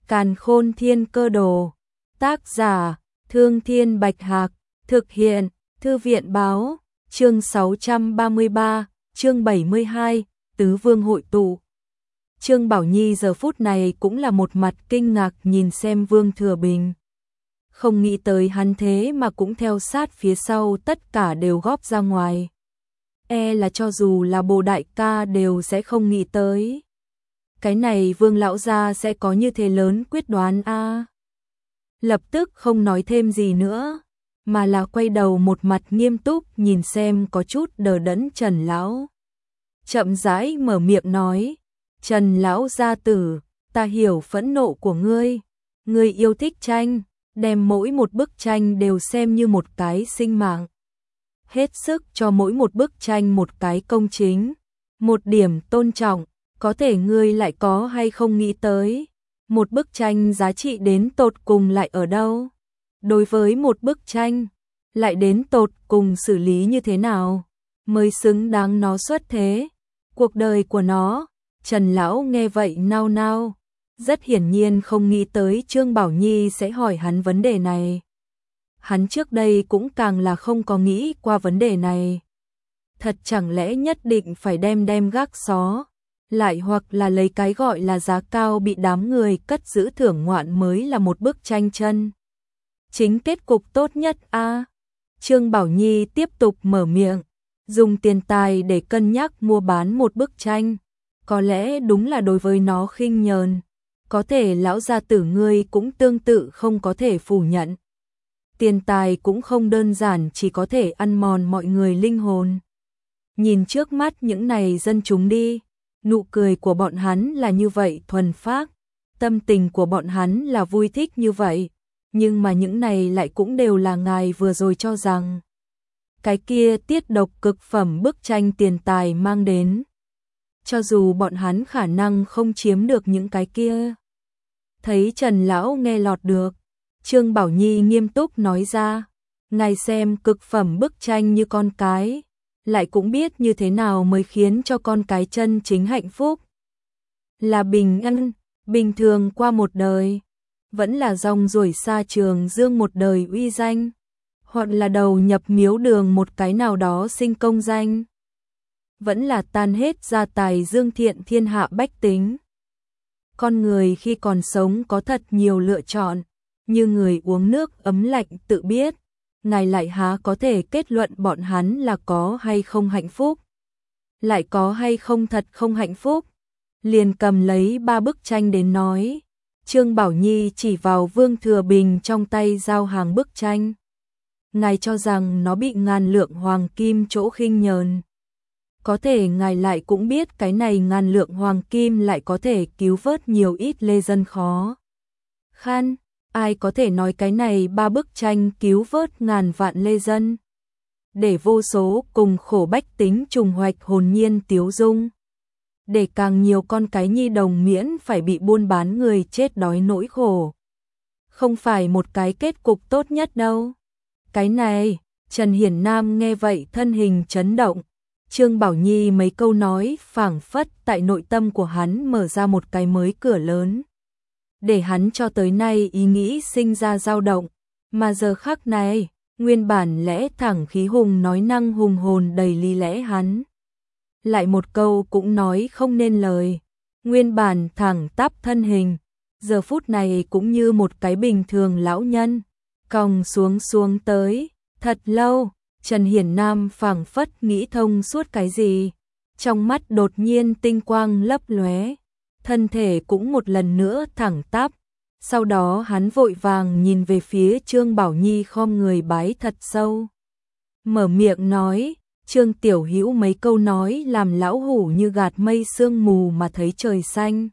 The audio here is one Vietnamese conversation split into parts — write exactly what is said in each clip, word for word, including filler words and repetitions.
Càn Khôn Thiên Cơ Đồ. Tác giả: Thương Thiên Bạch Hạc. Thực hiện: Thư viện báo. Chương sáu trăm ba mươi ba, chương bảy mươi hai, Tứ Vương hội tụ. Trương Bảo Nhi giờ phút này cũng là một mặt kinh ngạc nhìn xem Vương Thừa Bình. Không nghĩ tới hắn thế mà cũng theo sát phía sau, tất cả đều góp ra ngoài. E là cho dù là Bồ đại ca đều sẽ không nghĩ tới. Cái này Vương lão gia sẽ có như thế lớn quyết đoán a. À. Lập tức không nói thêm gì nữa, mà là quay đầu một mặt nghiêm túc nhìn xem có chút đờ đẫn Trần lão. Chậm rãi mở miệng nói: "Trần lão gia tử, ta hiểu phẫn nộ của ngươi. Ngươi yêu thích tranh, đem mỗi một bức tranh đều xem như một cái sinh mạng. Hết sức cho mỗi một bức tranh một cái công chính, một điểm tôn trọng, có thể ngươi lại có hay không nghĩ tới, một bức tranh giá trị đến tột cùng lại ở đâu? Đối với một bức tranh, lại đến tột cùng xử lý như thế nào mới xứng đáng nó xuất thế, cuộc đời của nó?" Trần lão nghe vậy nao nao, rất hiển nhiên không nghĩ tới Trương Bảo Nhi sẽ hỏi hắn vấn đề này. Hắn trước đây cũng càng là không có nghĩ qua vấn đề này. Thật chẳng lẽ nhất định phải đem đem gác xó, lại hoặc là lấy cái gọi là giá cao bị đám người cất giữ thưởng ngoạn mới là một bức tranh chân chính kết cục tốt nhất a? À, Trương Bảo Nhi tiếp tục mở miệng, dùng tiền tài để cân nhắc mua bán một bức tranh, có lẽ đúng là đối với nó khinh nhờn, có thể lão gia tử ngươi cũng tương tự không có thể phủ nhận. Tiền tài cũng không đơn giản chỉ có thể ăn mòn mọi người linh hồn. Nhìn trước mắt những này dân chúng đi, nụ cười của bọn hắn là như vậy thuần phác, tâm tình của bọn hắn là vui thích như vậy, nhưng mà những này lại cũng đều là ngài vừa rồi cho rằng cái kia tiết độc cực phẩm bức tranh tiền tài mang đến. Cho dù bọn hắn khả năng không chiếm được những cái kia. Thấy Trần lão nghe lọt được, Trương Bảo Nhi nghiêm túc nói ra: "Ngài xem cực phẩm bức tranh như con cái, lại cũng biết như thế nào mới khiến cho con cái chân chính hạnh phúc. Là bình an, bình thường qua một đời, vẫn là rong ruổi xa trường dương một đời uy danh, hoặc là đầu nhập miếu đường một cái nào đó sinh công danh, vẫn là tan hết gia tài dương thiện thiên hạ bách tính. Con người khi còn sống có thật nhiều lựa chọn, như người uống nước ấm lạnh tự biết, ngài lại há có thể kết luận bọn hắn là có hay không hạnh phúc, lại có hay không thật không hạnh phúc." Liền cầm lấy ba bức tranh đến nói. Trương Bảo Nhi chỉ vào Vương Thừa Bình trong tay giao hàng bức tranh. "Ngài cho rằng nó bị ngàn lượng hoàng kim chỗ khinh nhờn, có thể ngài lại cũng biết cái này ngàn lượng hoàng kim lại có thể cứu vớt nhiều ít lê dân khó khăn. Ai có thể nói cái này ba bức tranh cứu vớt ngàn vạn lê dân, để vô số cùng khổ bách tính trùng hoạch hồn nhiên tiếu dung, để càng nhiều con cái nhi đồng miễn phải bị buôn bán người chết đói nỗi khổ, không phải một cái kết cục tốt nhất đâu." Cái này, Trần Hiển Nam nghe vậy thân hình chấn động. Trương Bảo Nhi mấy câu nói phảng phất tại nội tâm của hắn mở ra một cái mới cửa lớn, để hắn cho tới nay ý nghĩ sinh ra dao động, mà giờ khắc này, nguyên bản lẽ thẳng khí hùng nói năng hùng hồn đầy lý lẽ hắn, lại một câu cũng nói không nên lời. Nguyên bản thẳng tắp thân hình, giờ phút này cũng như một cái bình thường lão nhân, còng xuống xuống tới. Thật lâu, Trần Hiển Nam phảng phất nghĩ thông suốt cái gì, trong mắt đột nhiên tinh quang lấp lóe, thân thể cũng một lần nữa thẳng tắp. Sau đó hắn vội vàng nhìn về phía Trương Bảo Nhi khom người bái thật sâu, mở miệng nói: "Trương tiểu hữu mấy câu nói làm lão hủ như gạt mây sương mù mà thấy trời xanh,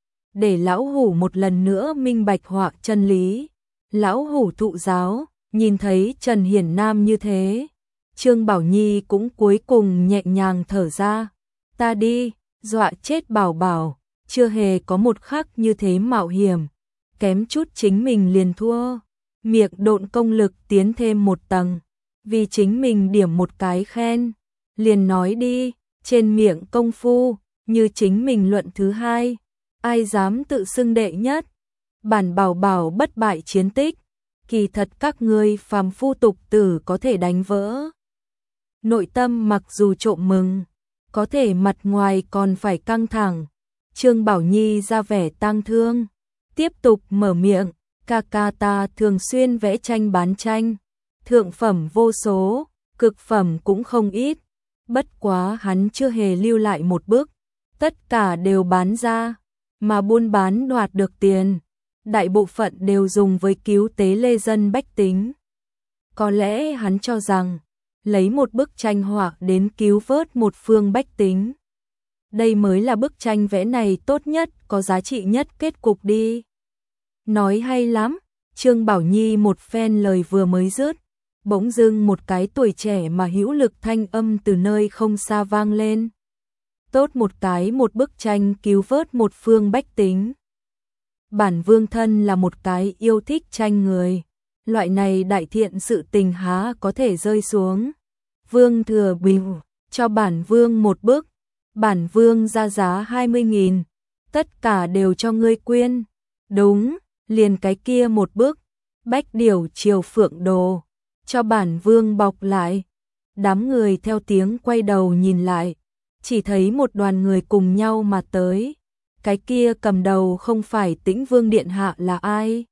để lão hủ một lần nữa minh bạch họa chân lý." Lão hủ thụ giáo. Nhìn thấy Trần Hiển Nam như thế, Trương Bảo Nhi cũng cuối cùng nhẹ nhàng thở ra. "Ta đi, dọa chết Bảo Bảo, chưa hề có một khắc như thế mạo hiểm, kém chút chính mình liền thua." Miệng độn công lực tiến thêm một tầng, vì chính mình điểm một cái khen, liền nói đi, trên miệng công phu, như chính mình luận thứ hai, ai dám tự xưng đệ nhất. Bản bảo bảo bất bại chiến tích, kỳ thật các ngươi phàm phu tục tử có thể đánh vỡ. Nội tâm mặc dù trộm mừng, có thể mặt ngoài còn phải căng thẳng. Trương Bảo Nhi ra vẻ tang thương, tiếp tục mở miệng, ca ca ta thường xuyên vẽ tranh bán tranh, thượng phẩm vô số, cực phẩm cũng không ít, bất quá hắn chưa hề lưu lại một bức, tất cả đều bán ra, mà buôn bán đoạt được tiền, đại bộ phận đều dùng với cứu tế lê dân bách tính. Có lẽ hắn cho rằng, lấy một bức tranh họa đến cứu vớt một phương bách tính. Đây mới là bức tranh vẽ này tốt nhất, có giá trị nhất kết cục đi. Nói hay lắm, Trương Bảo Nhi một phen lời vừa mới dứt, bỗng dưng một cái tuổi trẻ mà hữu lực thanh âm từ nơi không xa vang lên. Tốt một cái một bức tranh cứu vớt một phương bách tính. Bản vương thân là một cái yêu thích tranh người, loại này đại thiện sự tình há có thể rơi xuống. Vương Thừa Bình, cho bản vương một bức, bản vương ra giá hai mươi nghìn, tất cả đều cho ngươi quyên. Đúng, liền cái kia một bức, Bách Điểu Triều Phượng Đồ, cho bản vương bọc lại. Đám người theo tiếng quay đầu nhìn lại, chỉ thấy một đoàn người cùng nhau mà tới. Cái kia cầm đầu không phải Tĩnh Vương Điện Hạ là ai,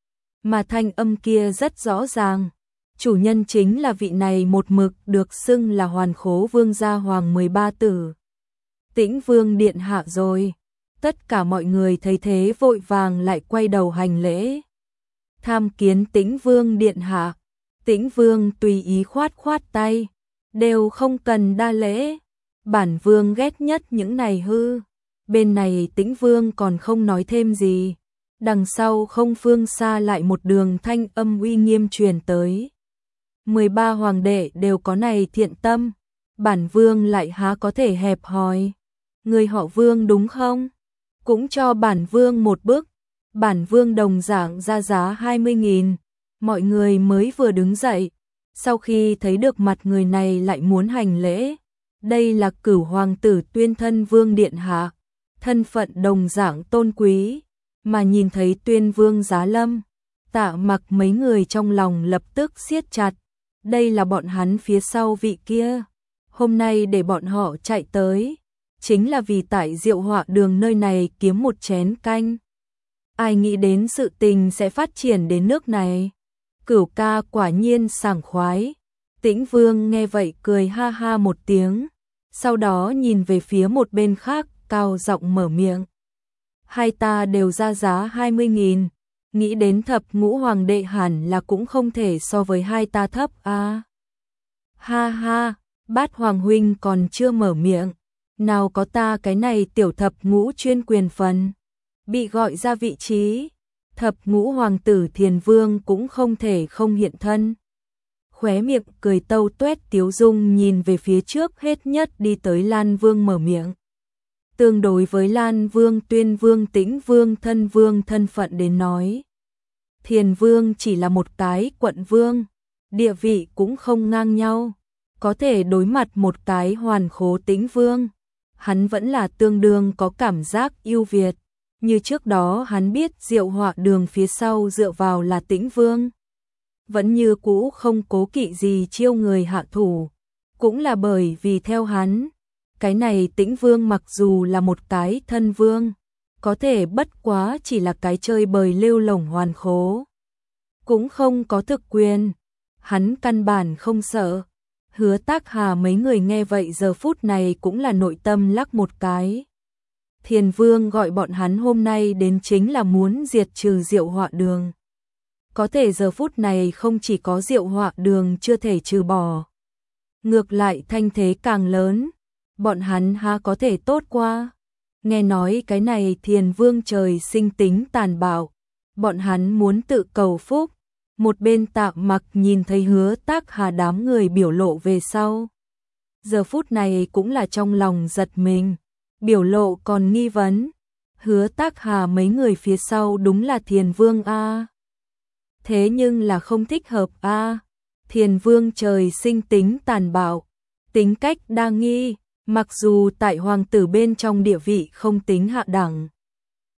mà thanh âm kia rất rõ ràng. Chủ nhân chính là vị này một mực được xưng là Hoàn Khố Vương gia Hoàng mười ba tử. Tĩnh Vương Điện Hạ rồi. Tất cả mọi người thấy thế vội vàng lại quay đầu hành lễ. Tham kiến Tĩnh Vương Điện Hạ. Tĩnh Vương tùy ý khoát khoát tay, đều không cần đa lễ. Bản vương ghét nhất những này hư. Bên này Tĩnh Vương còn không nói thêm gì. Đằng sau không phương xa lại một đường thanh âm uy nghiêm truyền tới. mười ba hoàng đệ đều có này thiện tâm, bản vương lại há có thể hẹp hòi. Người họ Vương đúng không? Cũng cho bản vương một bức. Bản vương đồng dạng ra giá hai mươi nghìn. Mọi người mới vừa đứng dậy, sau khi thấy được mặt người này lại muốn hành lễ. Đây là Cửu hoàng tử Tuyên thân Vương Điện Hạ, thân phận đồng dạng tôn quý, mà nhìn thấy Tuyên Vương Giá Lâm, Tạ Mặc mấy người trong lòng lập tức siết chặt. Đây là bọn hắn phía sau vị kia. Hôm nay để bọn họ chạy tới, chính là vì tại Diệu Họa Đường nơi này kiếm một chén canh. Ai nghĩ đến sự tình sẽ phát triển đến nước này. Cửu ca quả nhiên sảng khoái. Tĩnh Vương nghe vậy cười ha ha một tiếng, sau đó nhìn về phía một bên khác, cao giọng mở miệng. Hai ta đều ra giá hai mươi nghìn, nghĩ đến thập ngũ hoàng đệ hẳn là cũng không thể so với hai ta thấp a. À. Ha ha, Bát hoàng huynh còn chưa mở miệng, nào có ta cái này tiểu thập ngũ chuyên quyền phần, bị gọi ra vị trí, thập ngũ hoàng tử Thiền Vương cũng không thể không hiện thân. Khóe miệng cười tâu tuét tiếu dung nhìn về phía trước hết nhất đi tới Lan Vương mở miệng. Tương đối với Lan Vương, Tuyên Vương, Tĩnh Vương, Thân Vương thân phận đến nói, Thiền Vương chỉ là một cái quận vương, địa vị cũng không ngang nhau, có thể đối mặt một cái Hoàn Khố Tĩnh Vương, hắn vẫn là tương đương có cảm giác ưu việt. Như trước đó hắn biết Diệu Họa Đường phía sau dựa vào là Tĩnh Vương, vẫn như cũ không cố kỵ gì chiêu người hạ thủ, cũng là bởi vì theo hắn, cái này Tĩnh Vương mặc dù là một cái thân vương, có thể bất quá chỉ là cái chơi bời lêu lổng Hoàn Khố, cũng không có thực quyền, hắn căn bản không sợ. Hứa Tác Hà mấy người nghe vậy giờ phút này cũng là nội tâm lắc một cái. Thiền Vương gọi bọn hắn hôm nay đến chính là muốn diệt trừ Diệu Họa Đường. Có thể giờ phút này không chỉ có Diệu Họa Đường chưa thể trừ bỏ, ngược lại thanh thế càng lớn, bọn hắn há có thể tốt qua. Nghe nói cái này Thiền Vương trời sinh tính tàn bạo, bọn hắn muốn tự cầu phúc. Một bên Tạ Mặc nhìn thấy Hứa Tác Hà đám người biểu lộ về sau, giờ phút này cũng là trong lòng giật mình, biểu lộ còn nghi vấn. Hứa Tác Hà mấy người phía sau đúng là Thiền Vương a. Thế nhưng là không thích hợp a. Thiền Vương trời sinh tính tàn bạo, tính cách đa nghi, mặc dù tại hoàng tử bên trong địa vị không tính hạ đẳng,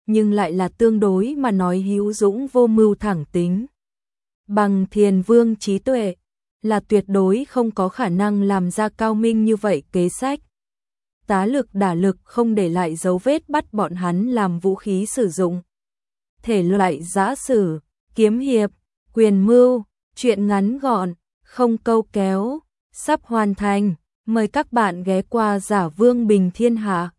nhưng lại là tương đối mà nói hữu dũng vô mưu thẳng tính. Bằng Thiền Vương trí tuệ, là tuyệt đối không có khả năng làm ra cao minh như vậy kế sách. Tá lực đả lực không để lại dấu vết bắt bọn hắn làm vũ khí sử dụng. Thể loại giã sử, kiếm hiệp, quyền mưu, truyện ngắn gọn, không câu kéo, sắp hoàn thành. Mời các bạn ghé qua Giả Vương Bình Thiên Hạ.